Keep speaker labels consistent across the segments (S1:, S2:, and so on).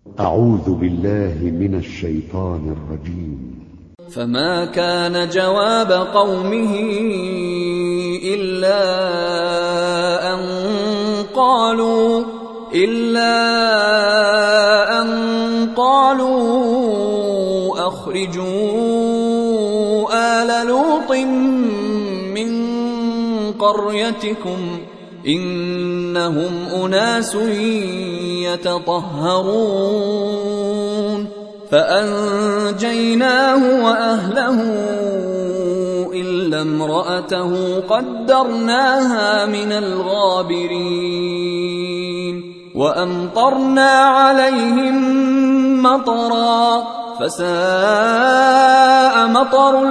S1: أعوذ بالله من الشيطان الرجيم.
S2: فما كان جواب قومه إلا أن قالوا أخرجوا آل لوط من قريتكم إنهم أناس يتطهرون فأنجيناه وأهله إلا امرأته قدرناها من الغابرين وأمطرنا عليهم مطرا فساء مطر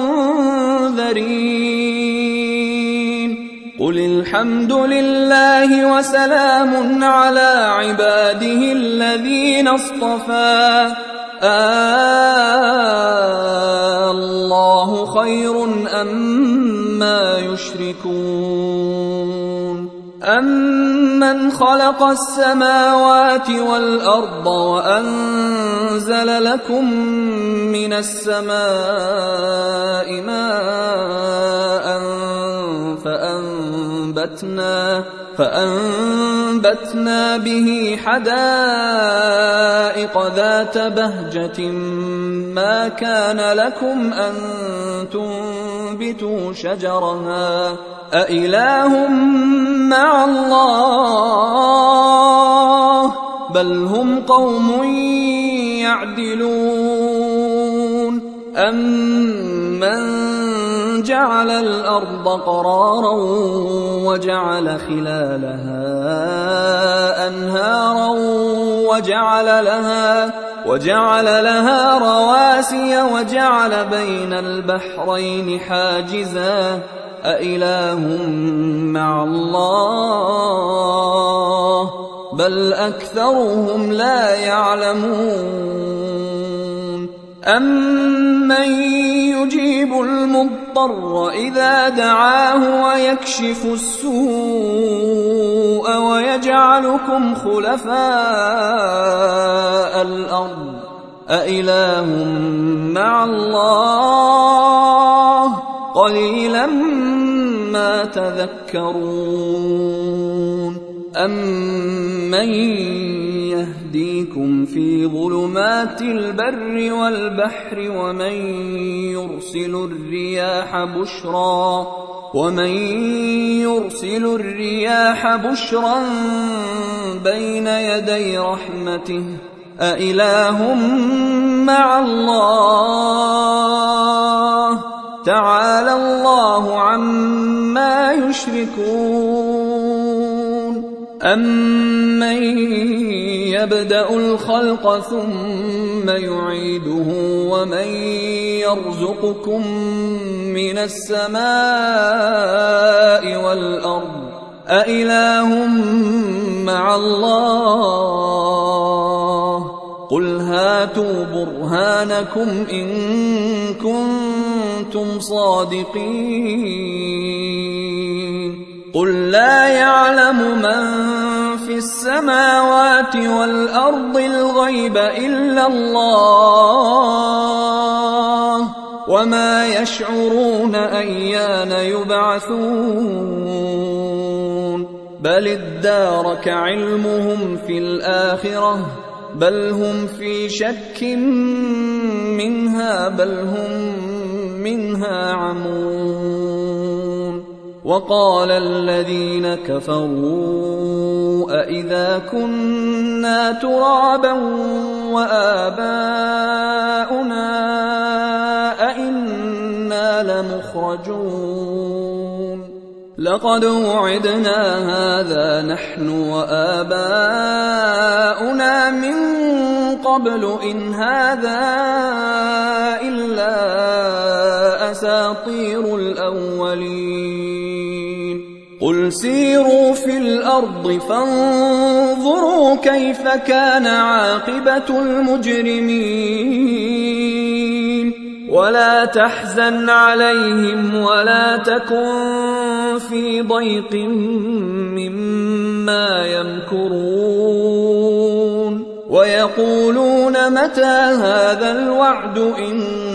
S2: المنذرين قل الحمد لله وسلام على عباده الذين اصطفى الله خير أما يشركون أمن خلق السماوات والأرض وأنزل لكم من السماء ماء فأنبتنا به حدائق ذات بهجة ما كان لكم أن تنبتوا شجرها أإله مع الله بل هم قوم يعدلون أمن جعل الأرض قرارا وجعل خلالها أنهارا وجعل لها رواسي وجعل بين البحرين حاجزا أإله مع الله بل أكثرهم لا يعلمون أمن يجيب المضطر إذا دعاه ويكشف السوء ويجعلكم خلفاء الأرض أإله مع الله قليلا ما تذكرون أمن يهديكم في ظلمات البر والبحر ومن يرسل الرياح بشرا بين يدي رحمته أإله مع الله تعالى الله عما يشركون أمن يبدأ الخلق ثم يعيده ومن يرزقكم من السماء والأرض أإله مع الله قل هاتوا برهانكم إن كنتم صادقين قل لا يعلم من في السماوات والأرض الغيب إلا الله وما يشعرون أيان يبعثون بل ادارك علمهم في الآخرة بل هم في شك منها بل هم منها عمون وقال الذين كفروا أإذا كنا ترابا وآباؤنا أإنا لمخرجون لقد وعدنا هذا نحن وآباؤنا من قبل إن هذا إلا أساطير الأولين قل سيروا في الأرض فانظروا كيف كان عاقبة المجرمين ولا تحزن عليهم ولا تكن في ضيق مما يمكرون ويقولون متى هذا الوعد إن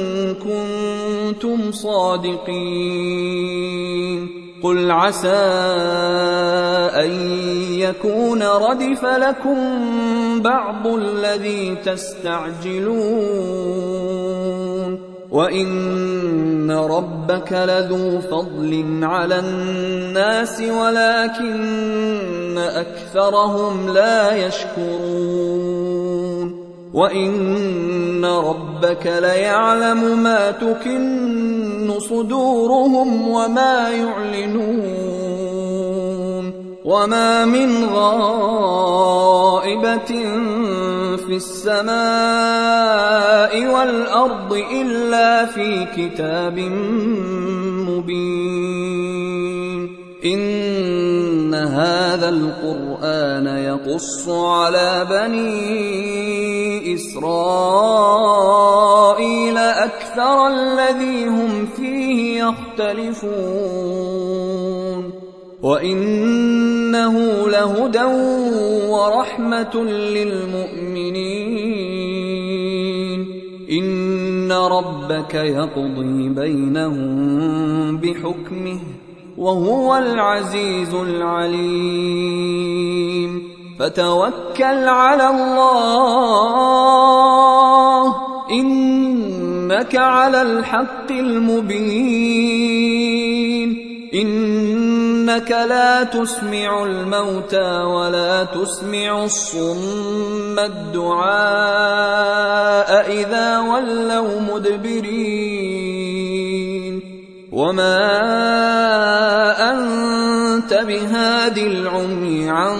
S2: كنتم صادقين قل عسى أن يكون ردف لكم بعض الذي تستعجلون وإن ربك لذو فضل على الناس ولكن أكثرهم لا يشكرون وإن ربك ليعلم ما تكن صدورهم وما يعلنون وما من غائبة في السماء والأرض إلا في كتاب مبين إن هذا القرآن يقص على بني إسرائيل أكثر الذي هم فيه يختلفون وإنه لهدى ورحمة للمؤمنين إن ربك يقضي بينهم بحكمه وهو العزيز العليم فتوكل على الله إنك على الحق المبين إنك لا تسمع الموتى ولا تسمع الصم الدعاء إذا ولوا مدبرين وما أنت بهاد العمي عن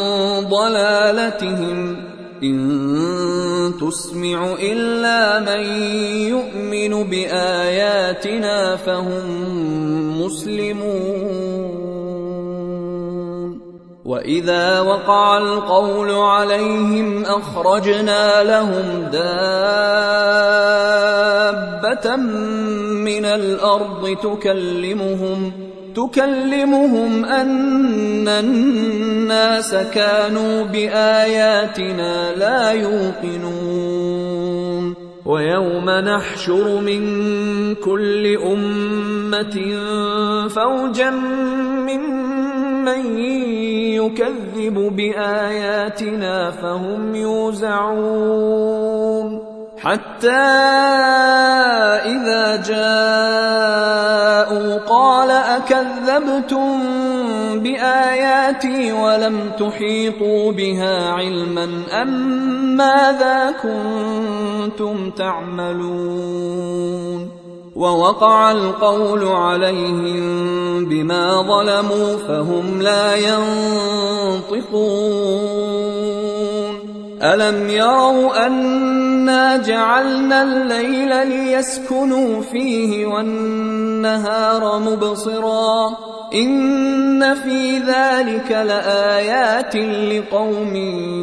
S2: ضلالتهم إن تسمع إلا من يؤمن بآياتنا فهم مسلمون وإذا وقع القول عليهم أخرجنا لهم دابة من الأرض تكلمهم أن الناس كانوا بآياتنا لا يوقنون ويوم نحشر من كل أمة فوجا ممن يكذب بآياتنا فهم يوزعون حتى إذا جاءوا قال أكذبتم بآياتي ولم تحيطوا بها علما أم ماذا كنتم تعملون ووقع القول عليهم بما ظلموا فهم لا ينطقون ألم يروا أنا جعلنا الليل ليسكنوا فيه والنهار مبصرا إن في ذلك لآيات لقوم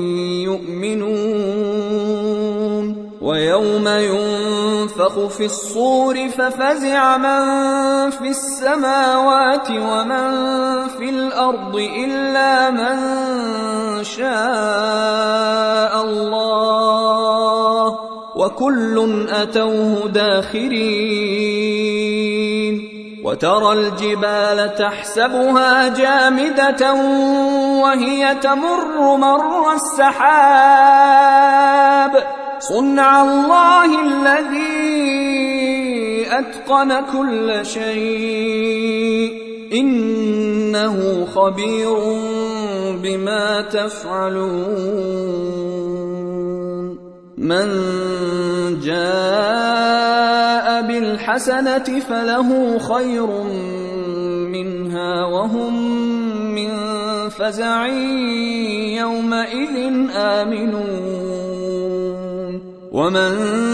S2: يؤمنون ويوم ينفخ في الصور ففزع من في السماوات ومن في الأرض إلا من شاء الله وكل أتوه داخرين وترى الجبال تحسبها جامدة وهي تمر مر السحاب صنع الله الذي أتقن كل شيء إنه خبير بما تفعلون من جاء بالحسنة فله خير منها وهم من فزع يومئذ آمنون ومن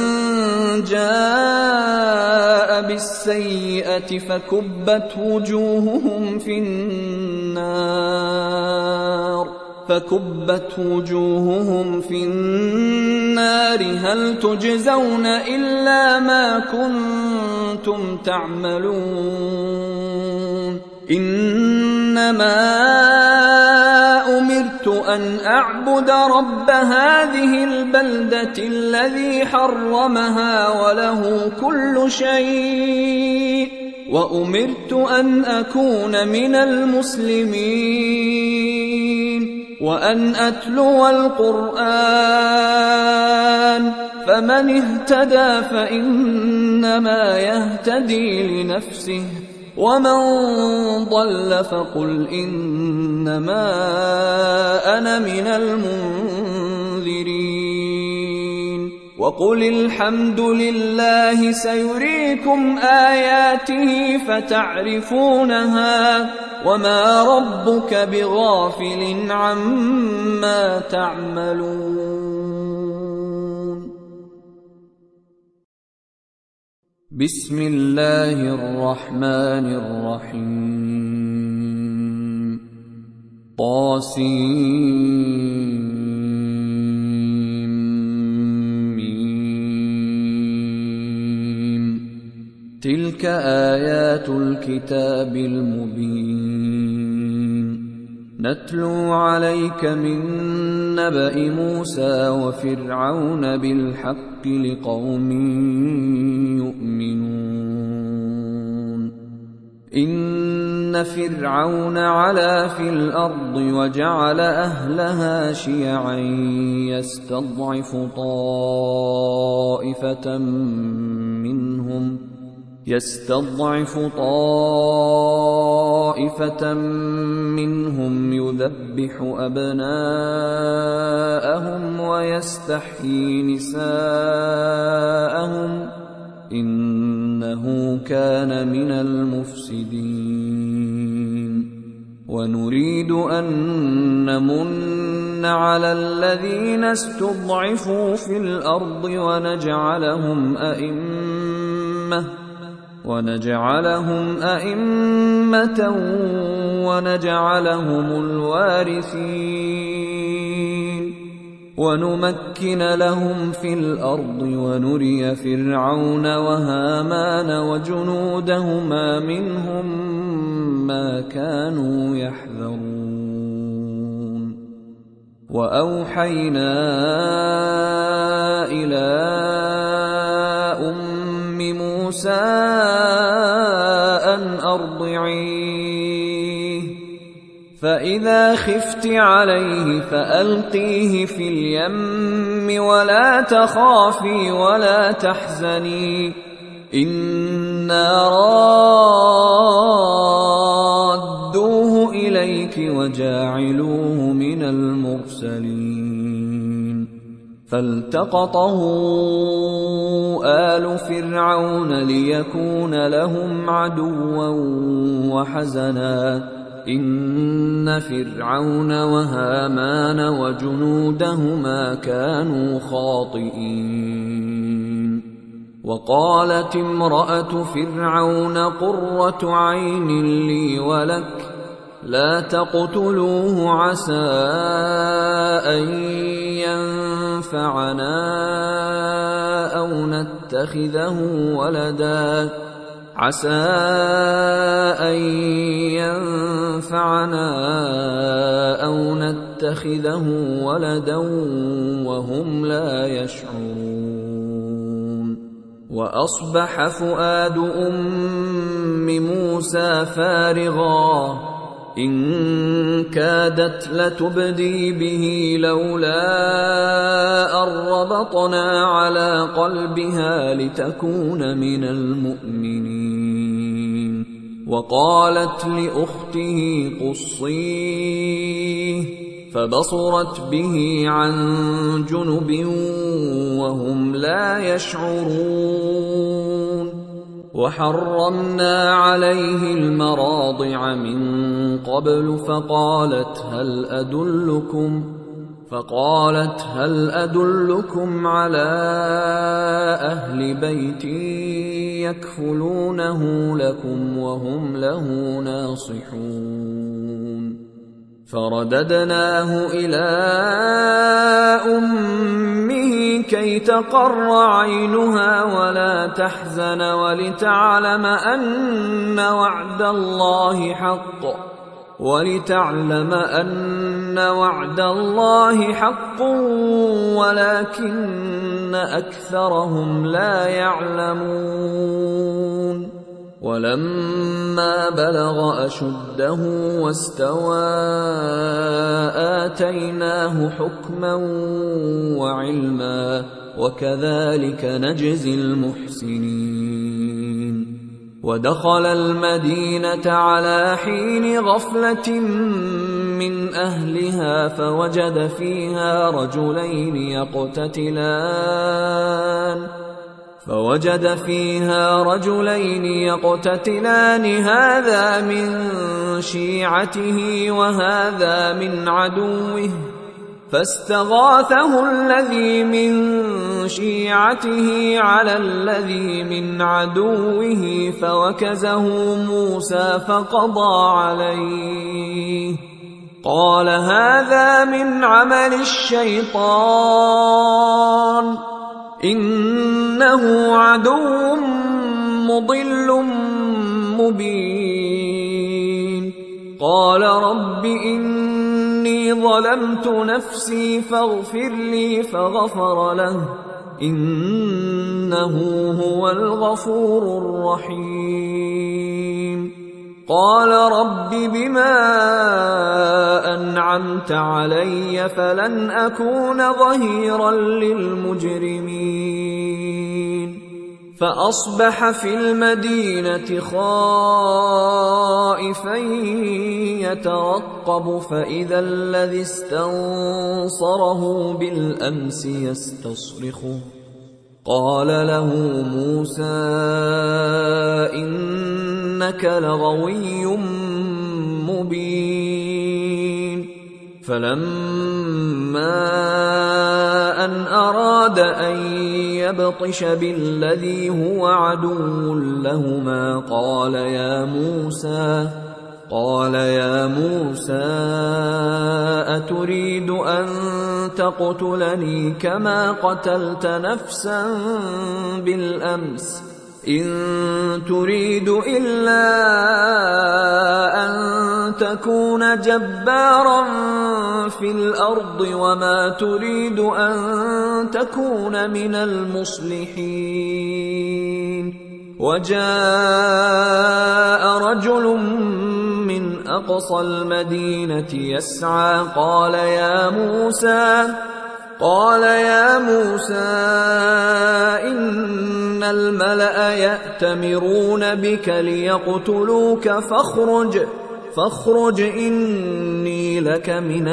S2: جاء بالسيئة فكبت وجوههم في النار هل تجزون إلا ما كنتم تعملون إنما أمرت أن أعبد رب هذه البلدة الذي حرمها وله كل شيء وأمرت أن أكون من المسلمين وأن أتلو القرآن فمن اهتدى فإنما يهتدي لنفسه ومن ضل فقل إنما أنا من المنذرين وقل الحمد لله سيريكم آياته فتعرفونها وما ربك بغافل عما تعملون. بسم الله الرحمن الرحيم. طاسيم. تلك آيات الكتاب المبين نتلو عليك من نبأ موسى وفرعون بالحق لقوم يؤمنون. إن فرعون علا في الأرض وجعل أهلها شيعا يستضعف طائفة منهم يذبح أبناءهم ويستحيي نساءهم إنه كان من المفسدين. ونريد أن نمن على الذين استضعفوا في الأرض ونجعلهم أئمة ونجعلهم الوارثين ونمكن لهم في الأرض ونري فرعون وهامان وجنودهما منهم ما كانوا يحذرون. وأوحينا إلى موسى أن أرضعيه فإذا خفت عليه فألقيه في اليم ولا تخافي ولا تحزني إنا رادوه إليك وجاعلوه من المرسلين. فالتقطه آل فرعون ليكون لهم عدوا وحزنا إن فرعون وهامان وجنودهما كانوا خاطئين. وقالت امرأة فرعون قرة عين لي ولك لا تقتلوه عسى أن ينفعنا أو نتخذه ولدا وهم لا يشعرون. وأصبح فؤاد أم موسى فارغا إن كادت لتبدي به لولا أن ربطنا على قلبها لتكون من المؤمنين. وقالت لأخته قصيه فبصرت به عن جنب وهم لا يشعرون. وحرمنا عليه المراضع من قبل فقالت هل أدلكم على أهل بيت يكفلونه لكم وهم له ناصحون. فرددناه إلى أمه كي تقر عينها ولا تحزن ولتعلم أن وعد الله حق ولتعلم أن وعد الله حق ولكن أكثرهم لا يعلمون. ولما بلغ أشده واستوى آتيناه حكما وعلما وكذلك نجزي المحسنين. ودخل المدينة على حين غفلة من أهلها فوجد فيها رجلين يقتتلان هذا من شيعته وهذا من عدوه فاستغاثه الذي من شيعته على الذي من عدوه فوكزه موسى فقضى عليه قال هذا من عمل الشيطان إنه عدو مضل مبين. قال رب إني ظلمت نفسي فاغفر لي فغفر له إنه هو الغفور الرحيم. قال رب بما أنعمت علي فلن أكون ظهيرا للمجرمين. فأصبح في المدينة خائفا يترقب فإذا الذي استنصره بالأمس يستصرخه قال له موسى إنك لغوي مبين. فلما أن أراد أن يبطش بالذي هو عدو لهما قال يا موسى أتريد أن تقتلني كما قتلت نفسا بالأمس إن تريد إلا أن تكون جبارا في الأرض وما تريد أن تكون من المصلحين. وجاء رجل من أقصى المدينة يسعى قال يا موسى إن الملأ يأتمرون بك ليقتلوك فاخرج إني لك من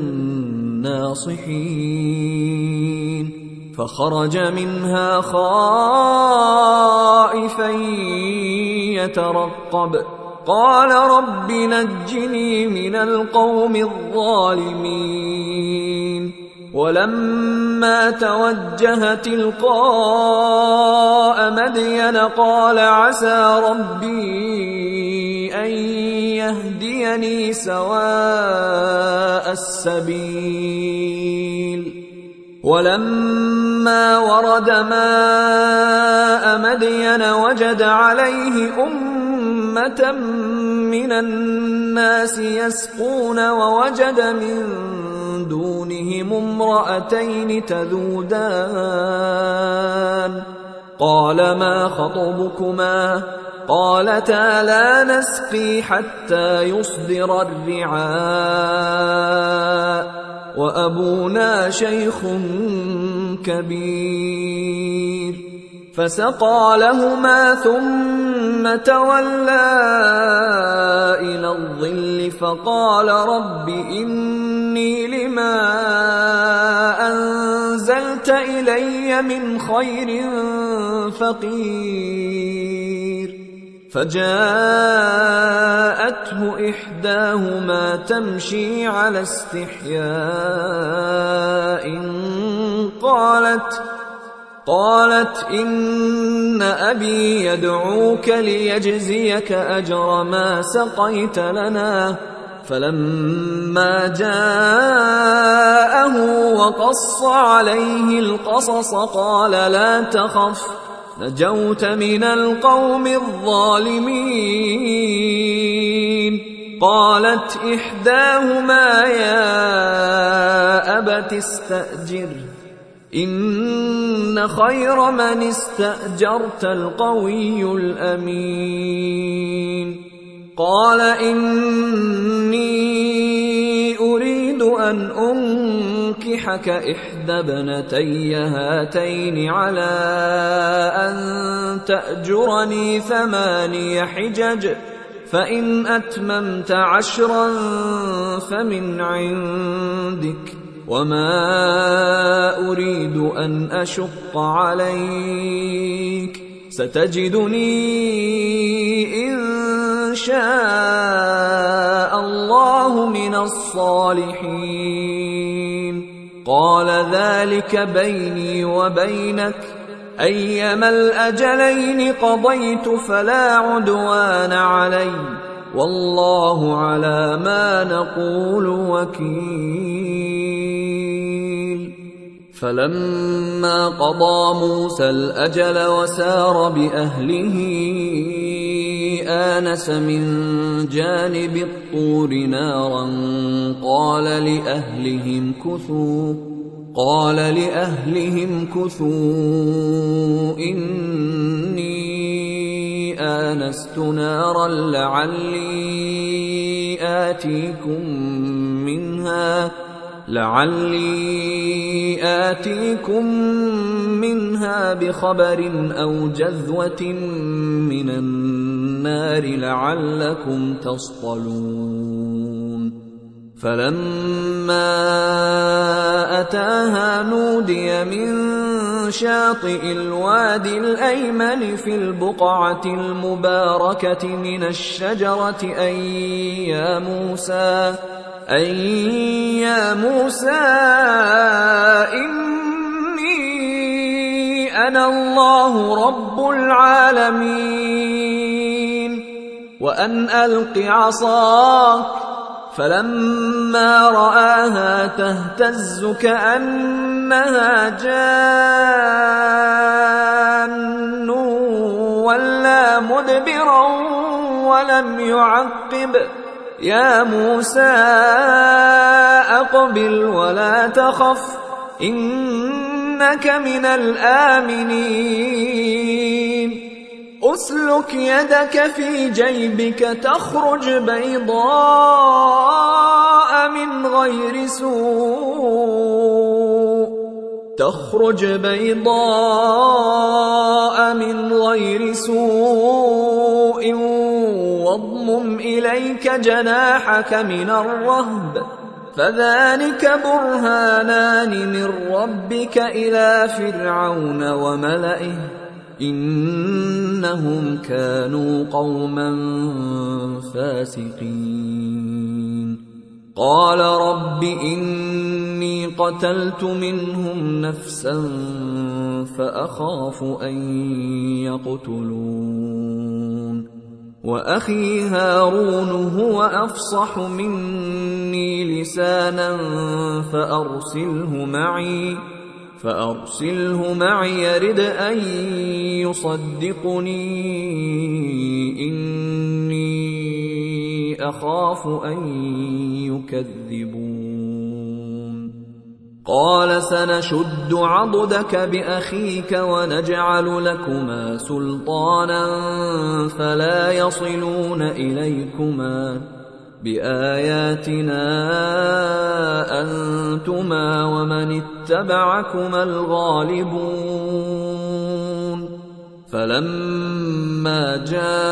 S2: الناصحين. فخرج منها خائفا يترقب قال رب نجني من القوم الظالمين. ولما توجه تلقاء مدين قال عسى ربي أن يهديني سواء السبيل. ولما ورد ماء مدين وجد عليه أمة من الناس يسقون ووجد من دونهم امرأتين تذودان قال ما خطبكما قالتا لا نسقي حتى يصدر الرعاء وأبونا شيخ كبير. فسقى لهما ثم تولى إلى الظل فقال رب إني لما أنزلت إلي من خير فقير. فجاءته إحداهما تمشي على استحياء قالت إن أبي يدعوك ليجزيك أجر ما سقيت لنا. فلما جاءه وقص عليه القصص قال لا تخف نجوت من القوم الظالمين. قالت إحداهما يا أبت استأجره إن خير من استأجرت القوي الأمين. قال إني أريد أن أنكحك إحدى ابنتي هاتين على أن تأجرني 8 حجج فإن أتممت 10 فمن عندك وما أريد أن أشق عليك ستجدني إن شاء الله من الصالحين. قال ذلك بيني وبينك أيما الأجلين قضيت فلا عدوان علي والله على ما نقول وكيل. فلما قضى موسى الأجل وسار بأهله آنس من جانب الطور نارا قال لأهلهم كثوا إني آنست نارا لعلي آتيكم منها بخبر أو جذوة من النار لعلكم تصطلون. فلما أتاها نودي من شاطئ الوادي الأيمن في البقعة المباركة من الشجرة أن يا موسى إني أنا الله رب العالمين وأن ألق عصاك. فلما رآها تهتز كأنها جان ولا مدبرا ولم يعقب يا موسى أقبل ولا تخف إنك من الآمنين. أسلك يدك في جيبك تخرج بيضاء من غير سوء واضمم إليك جناحك من الرهب فذلك برهانان من ربك إلى فرعون وملئه إنهم كانوا قوما فاسقين. قال رب إني قتلت منهم نفسا فأخاف أن يقتلون وأخي هارون هو أفصح مني لسانا فأرسله معي يرد أن يصدقني إني أخاف أن يكذبون. قال سنشد عضدك بأخيك ونجعل لكما سلطانا فلا يصلون إليكما بآياتنا أنتما ومن اتبعكما الغالبون. فلما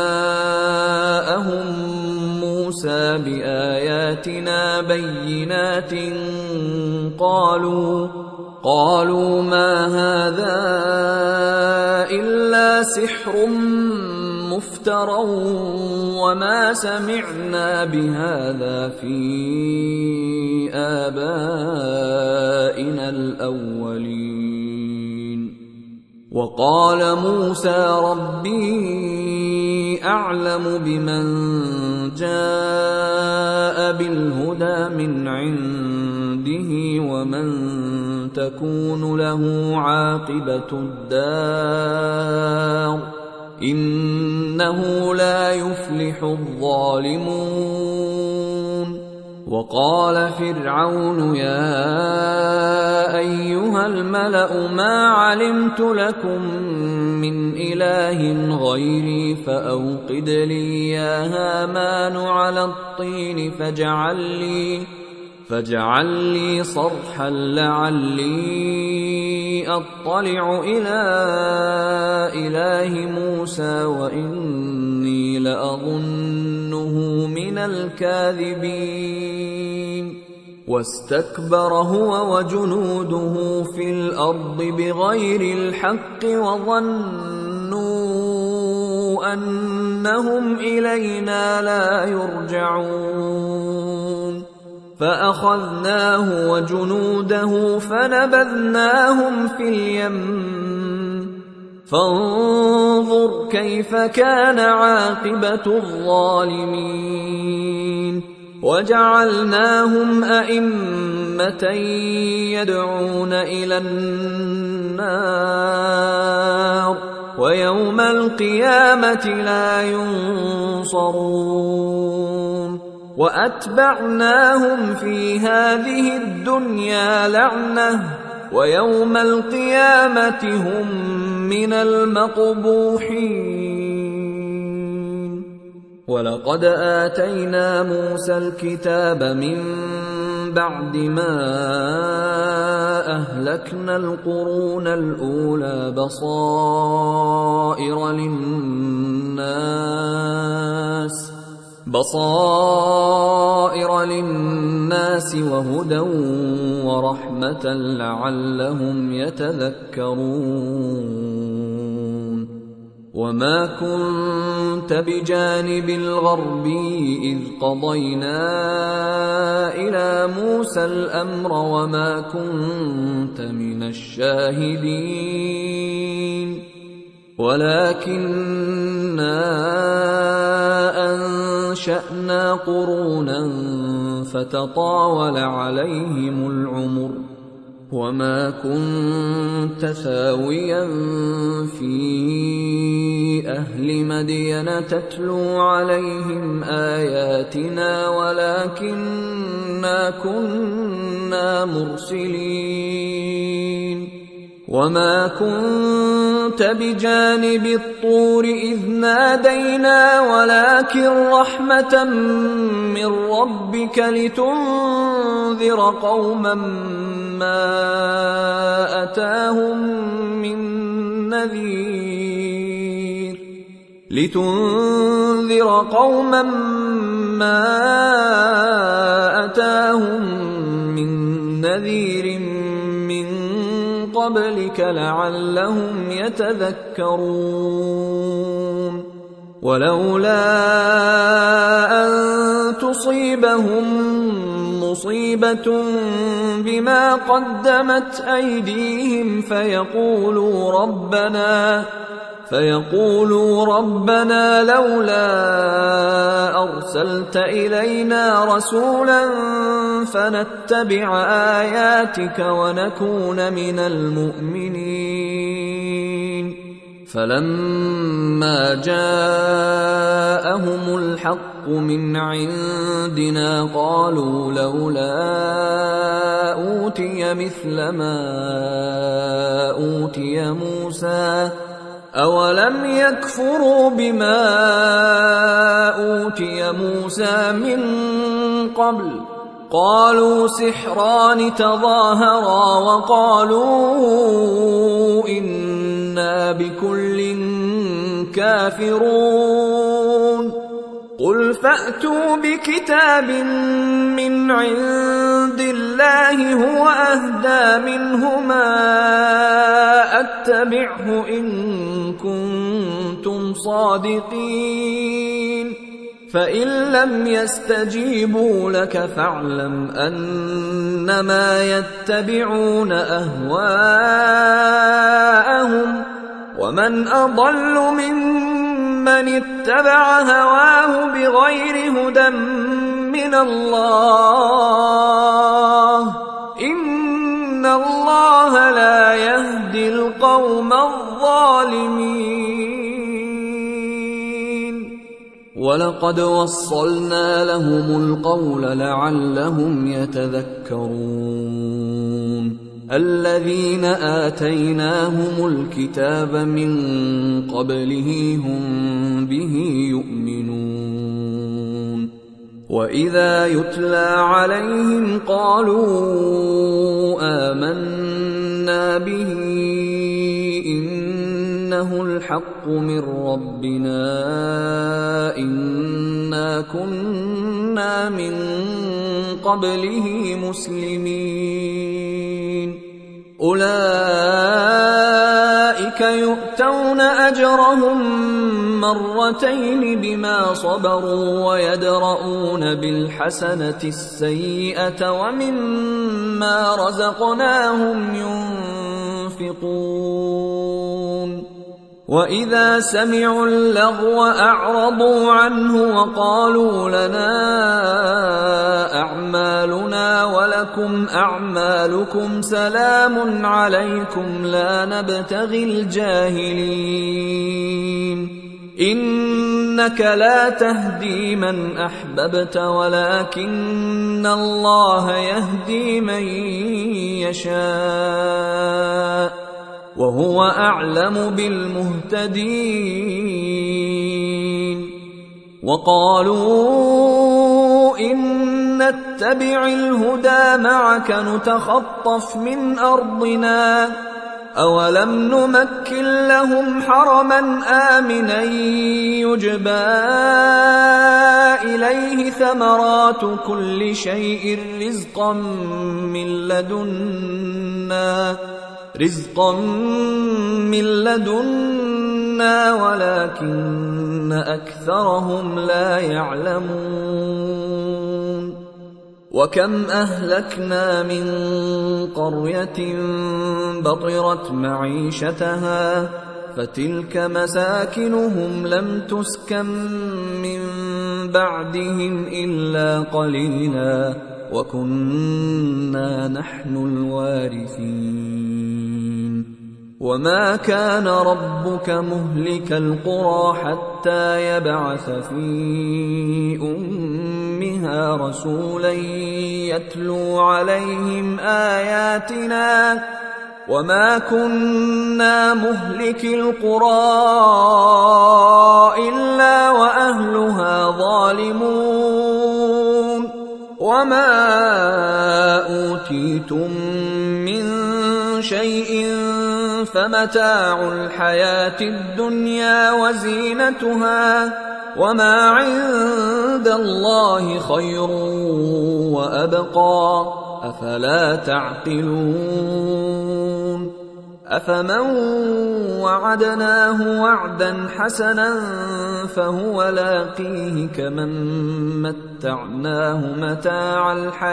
S2: جاءهم موسى بآياتنا بينات قالوا ما هذا إلا سحر مفترى وما سمعنا بهذا في آبائنا الأولين. وقال موسى ربي أعلم بمن جاء بالهدى من عنده ومن تكون له عاقبة الدار إنه لا يفلح الظالمون. وقال فرعون يا أيها الملأ ما علمت لكم من إله غيري فأوقد لي يا هامان على الطين فاجعل لي صرحا لعلي أطلع إلى إله موسى وإني لأظنه من الكاذبين. واستكبر هو وجنوده في الأرض بغير الحق وظنوا أنهم إلينا لا يرجعون. فأخذناه وجنوده فنبذناهم في اليم فانظر كيف كان عاقبة الظالمين. وجعلناهم أئمة يدعون إلى النار ويوم القيامة لا ينصرون. وأتبعناهم في هذه الدنيا لعنة ويوم القيامة هم من المقبوحين. ولقد آتينا موسى الكتاب من بعد ما أهلكنا القرون الأولى بصائر للناس وهدى ورحمة لعلهم يتذكرون. وما كنت بجانب الغربي إذ قضينا إلى موسى الأمر وما كنت من الشاهدين ولكننا أنشأنا قرونا فتطاول عليهم العمر وما كنت ثاويا في أهل مدين تتلو عليهم آياتنا ولكننا كنا مرسلين. وما كنت بجانب الطور إذ نادينا ولكن رحمة من ربك لتنذر قوما ما أتاهم من نذير من قبلك لعلهم يتذكرون. ولولا أن تصيبهم مصيبة بما قدمت أيديهم فيقولوا ربنا لولا أرسلت إلينا رسولا فنتبع آياتك ونكون من المؤمنين. فلما جاءهم الحق من عندنا قالوا لولا أوتي مثل ما أوتي موسى أولم يكفروا بما أوتي موسى من قبل قالوا سحران تظاهرا وقالوا إنا بكل كافرون. قل فأتوا بكتاب من عند الله هو أهدى منهما أتبعه إن كنتم صادقين. فإن لم يستجيبوا لك فاعلم أنما يتبعون أهواءهم ومن أضل ممن اتبع هواه بغير هدى من الله إن الله لا يهدي القوم الظالمين. ولقد وصلنا لهم القول لعلهم يتذكرون الذين آتيناهم الكتاب من قبله هم به يؤمنون وإذا يتلى عليهم قالوا آمنا به إنه الحق من ربنا إنا كنا من قبله مسلمين أولئك يؤتون أجرهم مرتين بما صبروا ويدرؤون بالحسنة السيئة ومما رزقناهم ينفقون وإذا سمعوا اللغو أعرضوا عنه وقالوا لنا أعمالنا ولكم أعمالكم سلام عليكم لا نبتغي الجاهلين إنك لا تهدي من أحببت ولكن الله يهدي من يشاء وهو أعلم بالمهتدين وقالوا إن نتبع الهدى معك نتخطف من أرضنا أولم نمكن لهم حرما آمنا يجبى إليه ثمرات كل شيء رزقا من لدنا ولكن أكثرهم لا يعلمون وكم أهلكنا من قرية بطرت معيشتها فتلك مساكنهم لم تسكن من بعدهم إلا قليلا وكنا نحن الوارثين وما كان ربك مهلك القرى حتى يبعث في أمها رسولا يتلو عليهم آياتنا وما كنا مهلك القرى إلا وأهلها ظالمون وما أوتيتم من شيء فمتاع الحياة الدنيا وزينتها وما عند الله خير وأبقى أفلا تعقلون أفمن وعدناه وعدا حسنا فهو لاقيه كمن متعناه متاع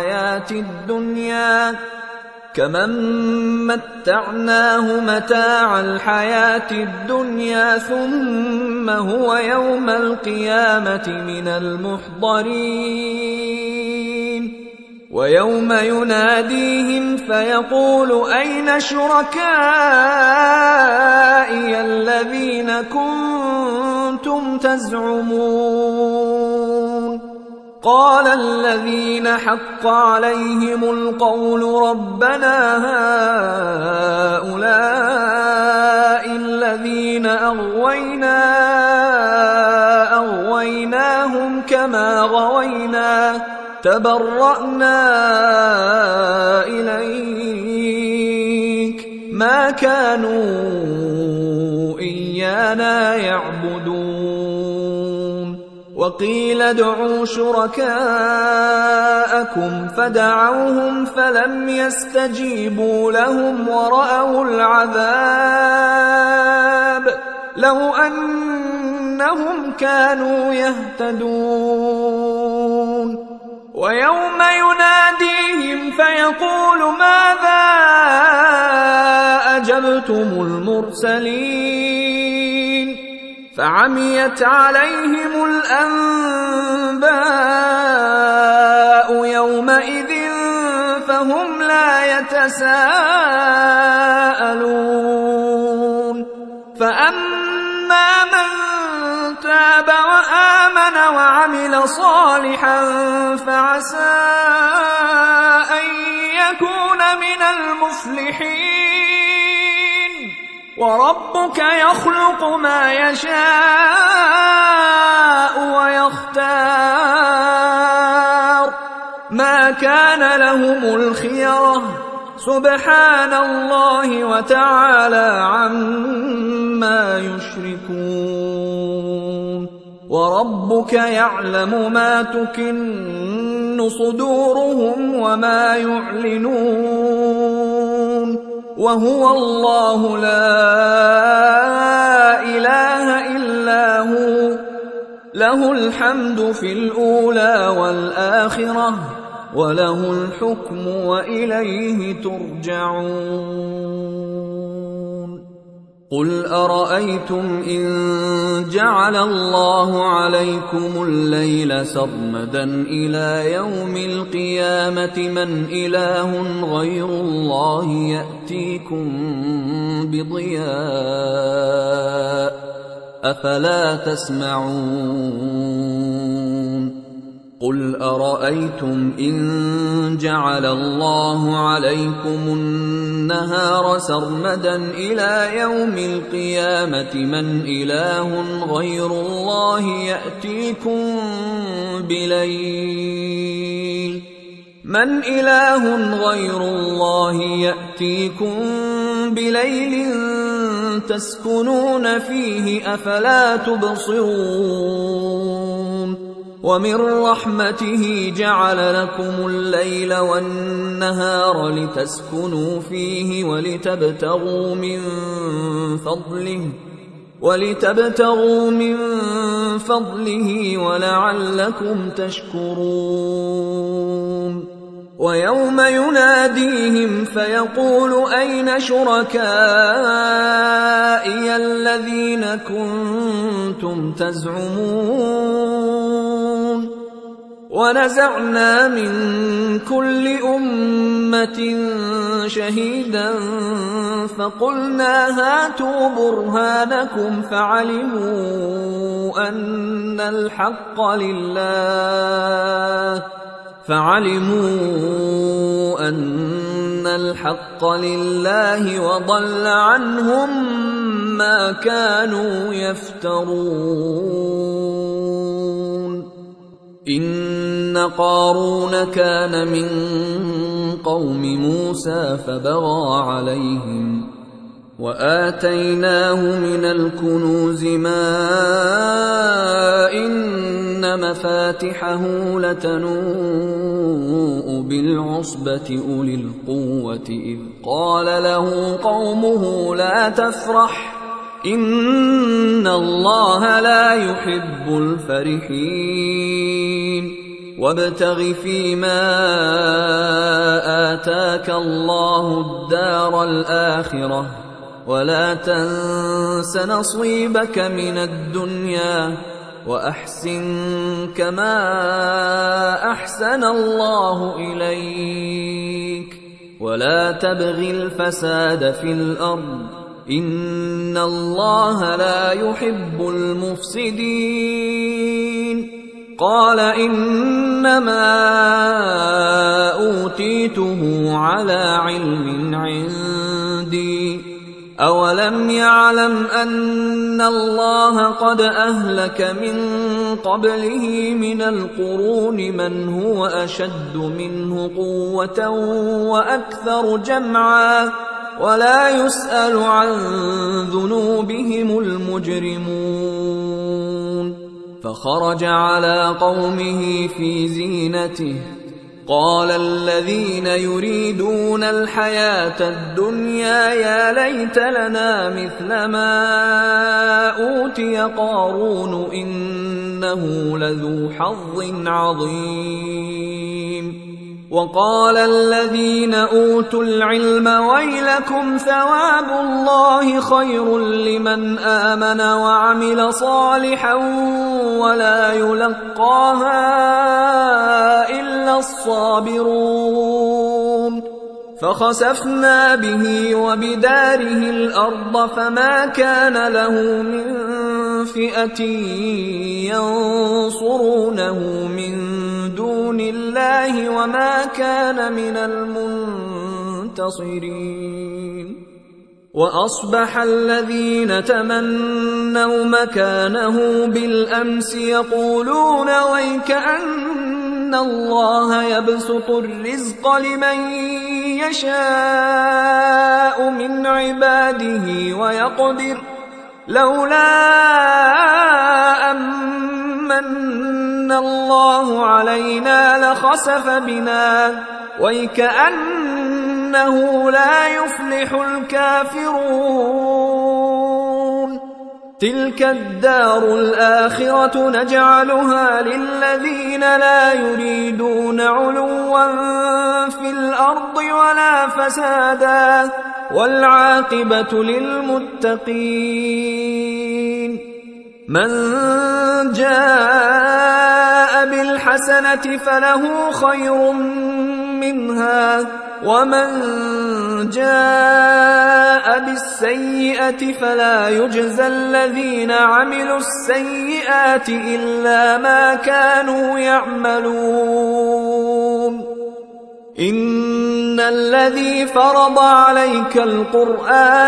S2: الحياة الدنيا ثم هو يوم القيامة من المحضرين ويوم يناديهم فيقول أين شركائي الذين كنتم تزعمون قال الذين حق عليهم القول ربنا هؤلاء الذين أغويناهم كما غوينا تبرأنا إليك ما كانوا إيانا يعبدون وقيل ادعوا شركاءكم فدعوهم فلم يستجيبوا لهم ورأوا العذاب لو أنهم كانوا يهتدون ويوم يناديهم فيقول ماذا أجبتم المرسلين فعميت عليهم الأنباء يومئذ فهم لا يتساءلون فأما من تاب وآمن آمن وعمل صالحا فعسى أن يكون من المفلحين. وربك يخلق ما يشاء ويختار ما كان لهم الخيرة سبحان الله وتعالى عما يشركون. وربك يعلم ما تكن صدورهم وما يعلنون وهو الله لا إله إلا هو له الحمد في الأولى والآخرة وله الحكم وإليه ترجعون. قل أرأيتم إن جعل الله عليكم الليل سرمدا إلى يوم القيامة من إله غير الله يأتيكم بضياء أفلا تسمعون. قل أرأيتم إن جعل الله عليكم النهار سرمدا إلى يوم القيامة من إله غير الله يأتيكم بليل تسكنون فيه أفلا تبصرون. ومن رحمته جعل لكم الليل والنهار لتسكنوا فيه ولتبتغوا من فضله ولعلكم تشكرون. ويوم يناديهم فيقول أين شركائي الذين كنتم تزعمون. ونزعنا من كل أمة شهيدا فقلنا هاتوا برهانكم فعلموا أن الحق لله وضل عنهم ما كانوا يفترون. إن قارون كان من قوم موسى فبغى عليهم وآتيناه من الكنوز ما إن مفاتحه لتنوء بالعصبة أولي القوة إذ قال له قومه لا تفرح إن الله لا يحب الفرحين. وابتغ فيما آتاك الله الدار الآخرة ولا تنس نصيبك من الدنيا وأحسن كما أحسن الله إليك ولا تبغ الفساد في الأرض إن الله لا يحب المفسدين. قال إنما أوتيته على علم عندي أولم يعلم أن الله قد أهلك من قبله من القرون من هو أشد منه قوة وأكثر جمعا ولا يسأل عن ذنوبهم المجرمون. فخرج على قومه في زينته قال الذين يريدون الحياة الدنيا يا ليت لنا مثل ما أوتي قارون إنه لذو حظ عظيم. وقال الذين أوتوا العلم ويلكم ثواب الله خير لمن آمن وعمل صالحا ولا يلقاها إلا الصابرون. فخسفنا به وبداره الأرض فما كان له من فئة ينصرونه من دون الله وما كان من المنتصرين. وأصبح الذين تمنوا مكانه بالأمس يقولون ويكأن الله يبسط الرزق لمن يشاء من عباده ويقدر لولا أمن الله علينا لخسف بنا ويكأنه لا يفلح الكافرون. تلك الدار الآخرة نجعلها للذين لا يريدون علوا في الأرض ولا فسادا والعاقبة للمتقين. من جاء بالحسنة فله خير منها ومن جاء بالسيئة فلا يجزى الذين عملوا السيئات إلا ما كانوا يعملون. إن الذي فرض عليك القرآن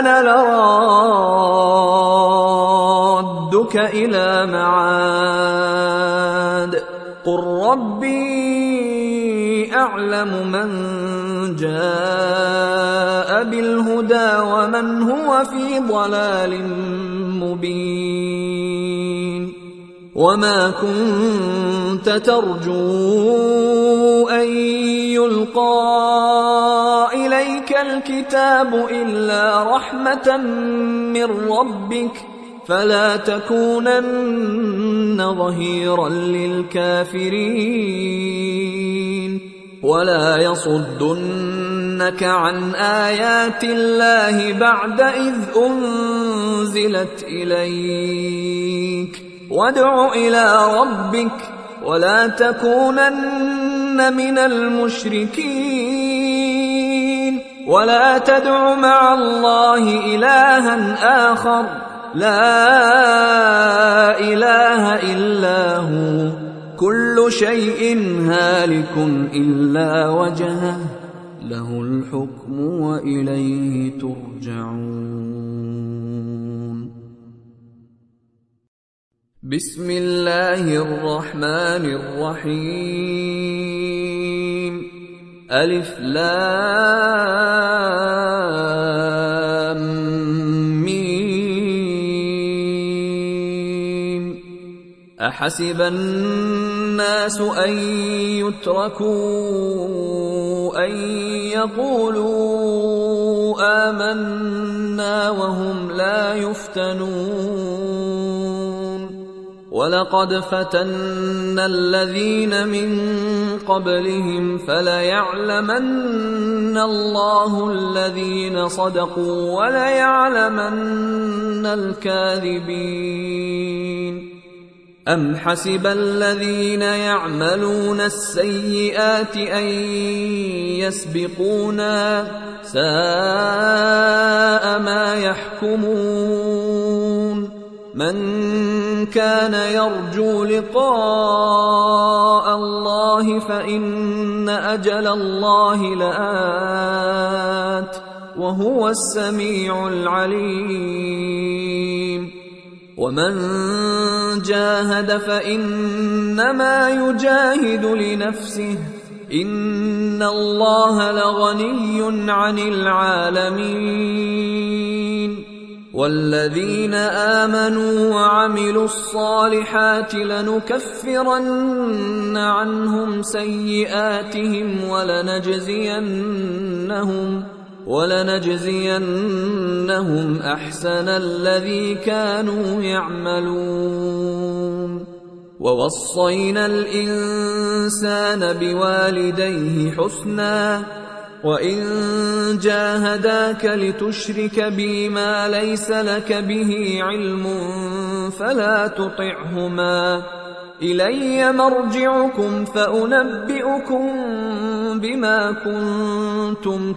S2: لرادك إلى معاد قل ربي أعلم من جاء بالهدى ومن هو في ضلال مبين. وما كنت ترجو أن يلقى إليك الكتاب إلا رحمة من ربك فلا تكونن ظهيرا للكافرين ولا يصدنك عن آيات الله بعد إذ أنزلت إليك وادع إلى ربك ولا تكونن من المشركين ولا تدع مع الله إلها آخر لا إله إلا هو كل شيء هالك إلا وجهه له الحكم وإليه ترجعون. بسم الله الرحمن الرحيم. ألف لام ميم. أحسب الناس أن يتركوا أن يقولوا آمنا وهم لا يفتنون. ولقد فتنا الذين من قبلهم فليعلمن الله الذين صدقوا وليعلمن الكاذبين. أم حسب الذين يعملون السيئات أن يسبقونا ساء ما يحكمون. من كان يرجو لقاء الله فإن أجل الله لآت وهو السميع العليم. ومن جاهد فإنما يجاهد لنفسه إن الله لغني عن العالمين. والذين آمنوا وعملوا الصالحات لنكفرن عنهم سيئاتهم ولنجزينهم أحسن الذي كانوا يعملون. ووصينا الإنسان بوالديه حسنا وإن جاهداك لتشرك بي ما ليس لك به علم فلا تطعهما إلي مرجعكم فأنبئكم بما كنتم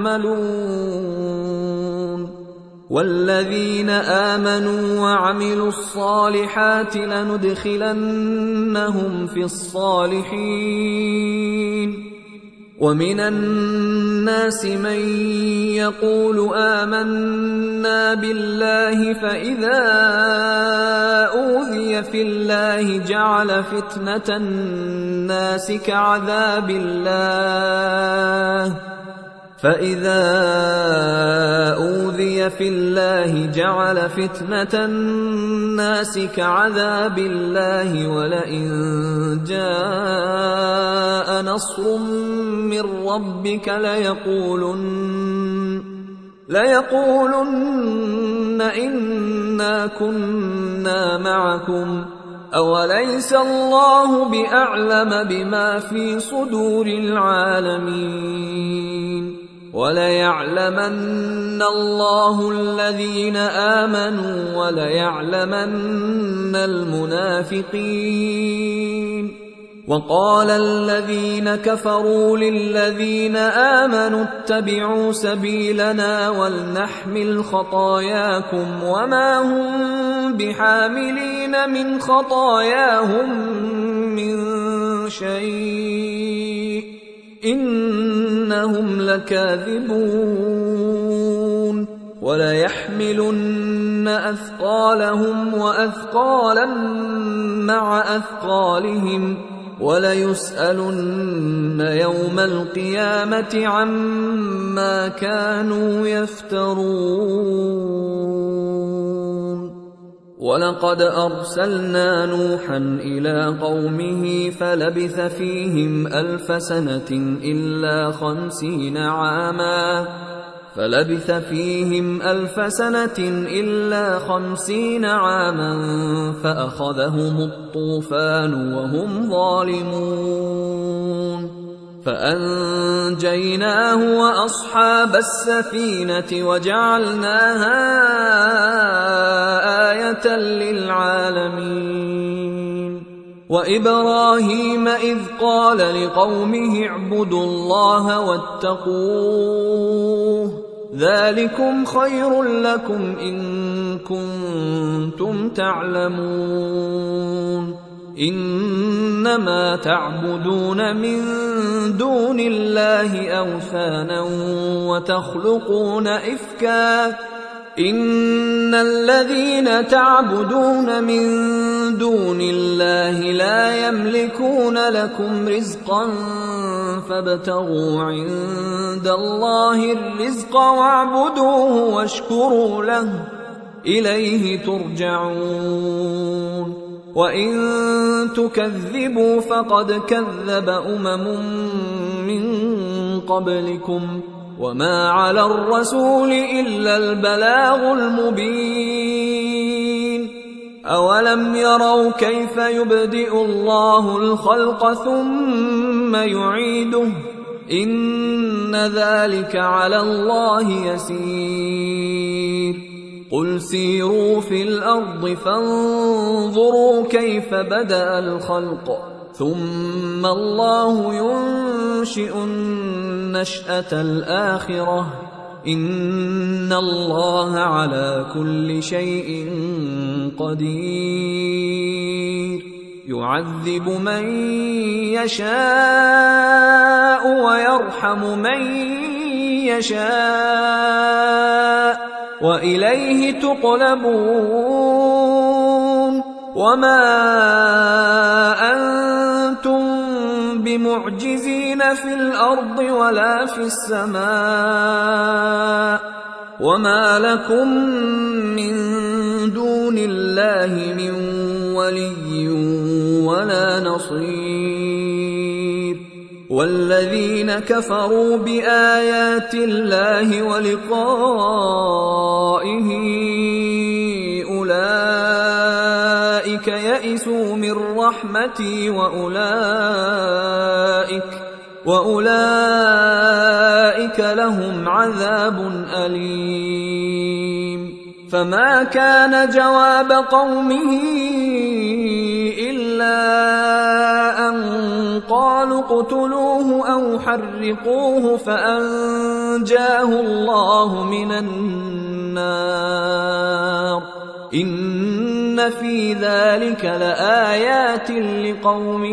S2: تعملون والذين آمنوا وعملوا الصالحات لندخلنهم في الصالحين ومن الناس من يقول آمنا بالله فإذا أوذي في الله جعل فتنة الناس كعذاب الله ولئن جاء نصر من ربك ليقولن إنا كنا معكم أوليس الله بأعلم بما في صدور العالمين وليعلمن الله الذين آمنوا وليعلمن المنافقين وقال الذين كفروا للذين آمنوا اتبعوا سبيلنا ولنحمل خطاياكم وما هم بحاملين من خطاياهم من شيء إنهم لكاذبون وليحملن أثقالهم وأثقالا مع أثقالهم وليسألن يوم القيامة عما كانوا يفترون ولقد أرسلنا نوحا إلى قومه فلبث فيهم ألف سنة إلا 50 عاما فأخذهم الطوفان وهم ظالمون فأنجيناه وأصحاب السفينة وجعلناها آية للعالمين وإبراهيم إذ قال لقومه اعبدوا الله واتقوه ذلكم خير لكم إن كنتم تعلمون إنما تعبدون من دون الله أوثانا وتخلقون إفكا إن الذين تعبدون من دون الله لا يملكون لكم رزقا فابتغوا عند الله الرزق واعبدوه واشكروا له إليه ترجعون وإن تكذبوا فقد كذب من قبلكم وما على الرسول إلا البلاغ المبين أولم يروا كيف يبدئ الله الخلق ثم يعيده إن ذلك على الله يسير قل سيروا في الأرض فانظروا كيف بدأ الخلق ثم الله ينشئ النشأة الآخرة إن الله على كل شيء قدير يعذب من يشاء ويرحم من يشاء وإليه تقلبون وما أنتم بمعجزين في الأرض ولا في السماء وما لكم من دون الله من ولي ولا نصير والذين كفروا بآيات الله ولقائه أولئك يئسوا من رحمتي وأولئك لهم عذاب أليم فما كان جواب قومه إلا إلا أن قالوا اقتلوه أو حرقوه فأنجاه الله من النار إن في ذلك لآيات لقوم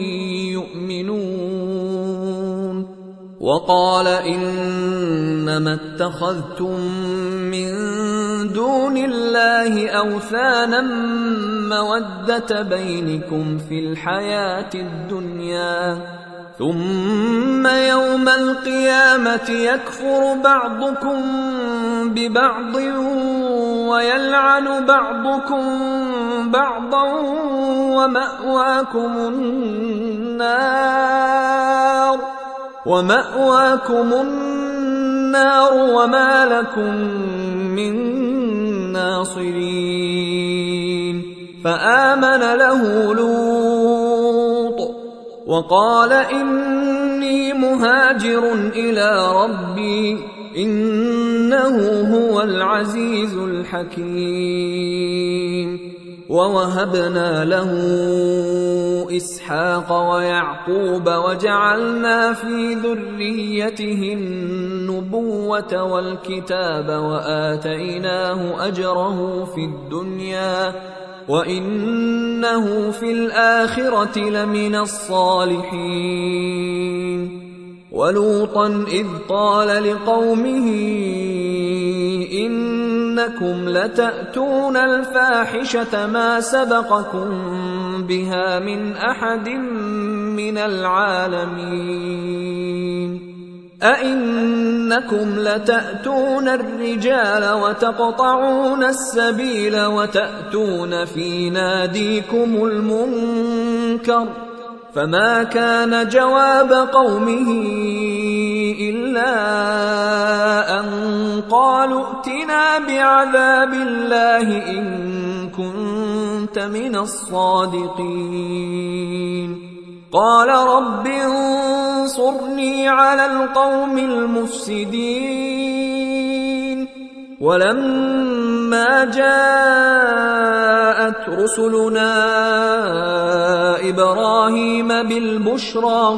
S2: يؤمنون. وقال إنما اتخذتم من دون الله أوثانا مودة بينكم في الحياة الدنيا ثم يوم القيامة يكفر بعضكم ببعض ويلعن بعضكم بعضا ومأواكم النار وما لكم من ناصرين. فآمن له لوط وقال إني مهاجر إلى ربي إنه هو العزيز الحكيم. ووهبنا له إسحاق ويعقوب وجعلنا في ذريته النبوة والكتاب وآتيناه أجره في الدنيا وإنه في الآخرة لمن الصالحين. ولوطا إذ قال لقومه إنكم لتأتون الفاحشة ما سبقكم بها من أحد من العالمين أئنكم لتأتون الرجال وتقطعون السبيل وتأتون في ناديكم المنكر فما كان جواب قومه إلا أن قالوا ائتنا بعذاب الله إن كنت من الصادقين. قال رب انصرني على القوم المفسدين. ولما جاءت رسلنا إبراهيم بالبشرى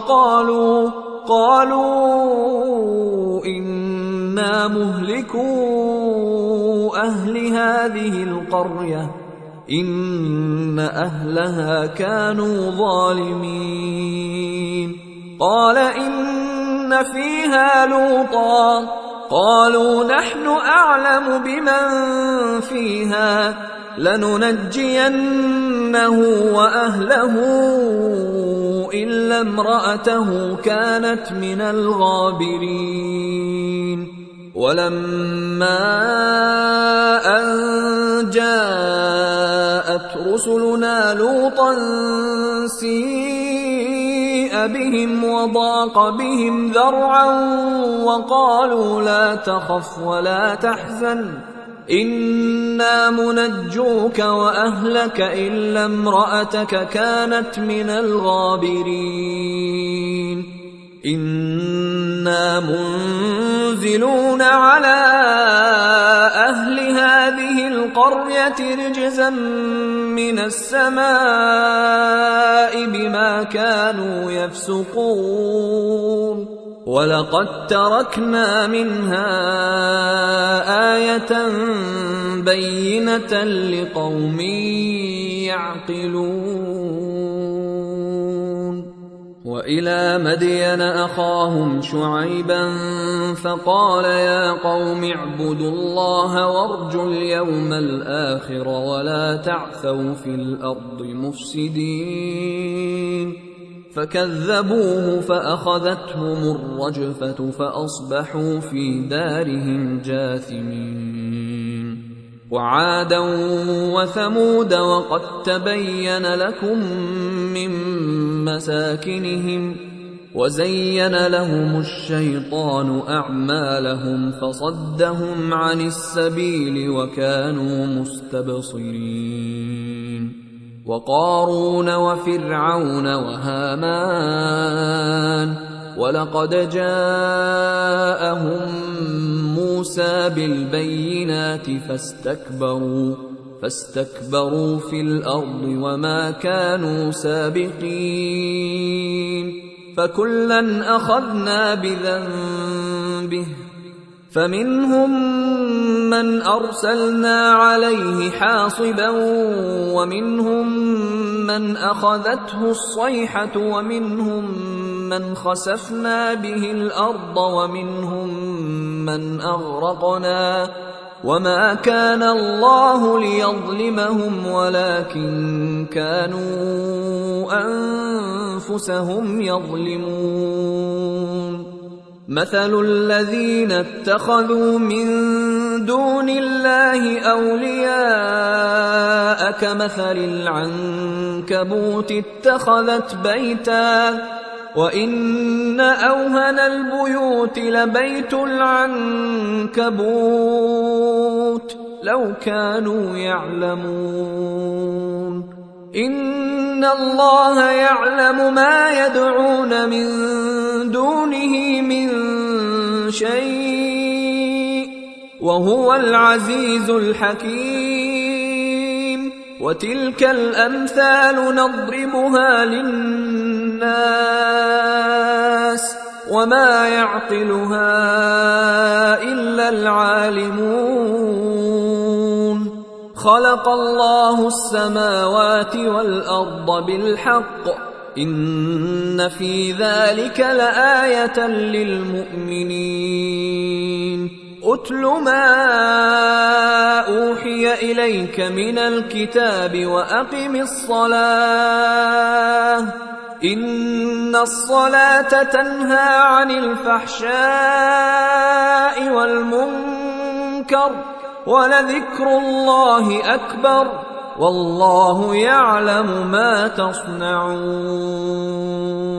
S2: قالوا إنا مهلكو أهل هذه القرية إن أهلها كانوا ظالمين. قال إن فيها لوطا قالوا نحن أعلم بمن فيها لننجينه وأهله إلا امرأته كانت من الغابرين. ولما أن جاءت رسلنا لوطا سيء بهم وضاق بهم ذرعا وقالوا لا تخف ولا تحزن إنا منجوك وأهلك إلا امرأتك كانت من الغابرين. إنا منزلون على أهل هذه القرية رجزا من السماء بما كانوا يفسقون ولقد تركنا منها آية بينة لقوم يعقلون. وإلى مدين أخاهم شعيبا فقال يا قوم اعبدوا الله وارجوا اليوم الآخر ولا تعثوا في الأرض مفسدين. فكذبوه فأخذتهم الرجفة فأصبحوا في دارهم جاثمين. وعادا وثمود وقد تبين لكم من مساكنهم وزين لهم الشيطان أعمالهم فصدهم عن السبيل وكانوا مستبصرين. وقارون وفرعون وهامان ولقد جاءهم موسى بالبينات فاستكبروا فاستكبروا في الأرض وما كانوا سابقين فكلا أخذنا بذنبه فمنهم من أرسلنا عليه حاصبا ومنهم من أخذته الصيحة ومنهم من خسفنا به الأرض ومنهم من أغرقنا وما كان الله ليظلمهم ولكن كانوا أنفسهم يظلمون مثل الذين اتخذوا من دون الله أولياء كمثل العنكبوت اتخذت بيتا وإن أوهن البيوت لبيت العنكبوت لو كانوا يعلمون إن الله يعلم ما يدعون من دونه من شيء وهو العزيز الحكيم وتلك الأمثال نضربها للناس وما يعقلها إلا العالمون خلق الله السماوات والأرض بالحق إن في ذلك لآية للمؤمنين أتل ما أوحي إليك من الكتاب وأقم الصلاة إن الصلاة تنهى عن الفحشاء والمنكر ولذكر الله أكبر والله يعلم ما تصنعون